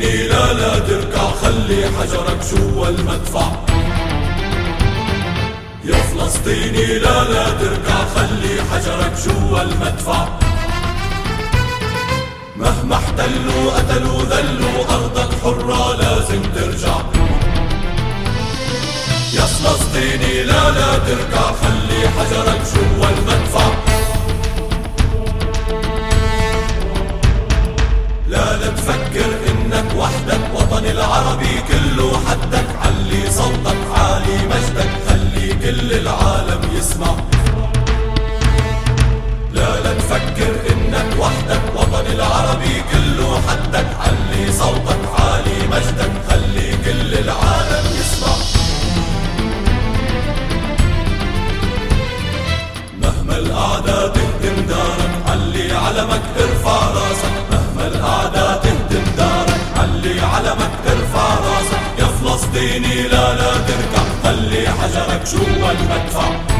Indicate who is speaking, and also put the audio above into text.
Speaker 1: فلسطيني لا تركع، خلي حجرك جوا المدفع. يا فلسطيني لا تركع، خلي حجرك جوا المدفع. مهما احتلوا قتلوا ذلوا، أرضك حرة لازم ترجع. يا فلسطيني لا تركع، خلي حجرك جوا المدفع. لا تفكر انك وحدك، وطن العربي كله حدك. علي صوتك عالي مجدك، خلي كل العالم يسمع. لا تفكر انك وحدك، وطن العربي كله حدك. علي صوتك عالي مجدك، خلي كل العالم يسمع. مهما الاعداء تهدم دارك، علي علمك ارفع راسك. مهما الاعداء تهدم دارك، علي علمك ارفع راسك. يا فلسطيني لا تركع، خلي حجرك جوا المدفع.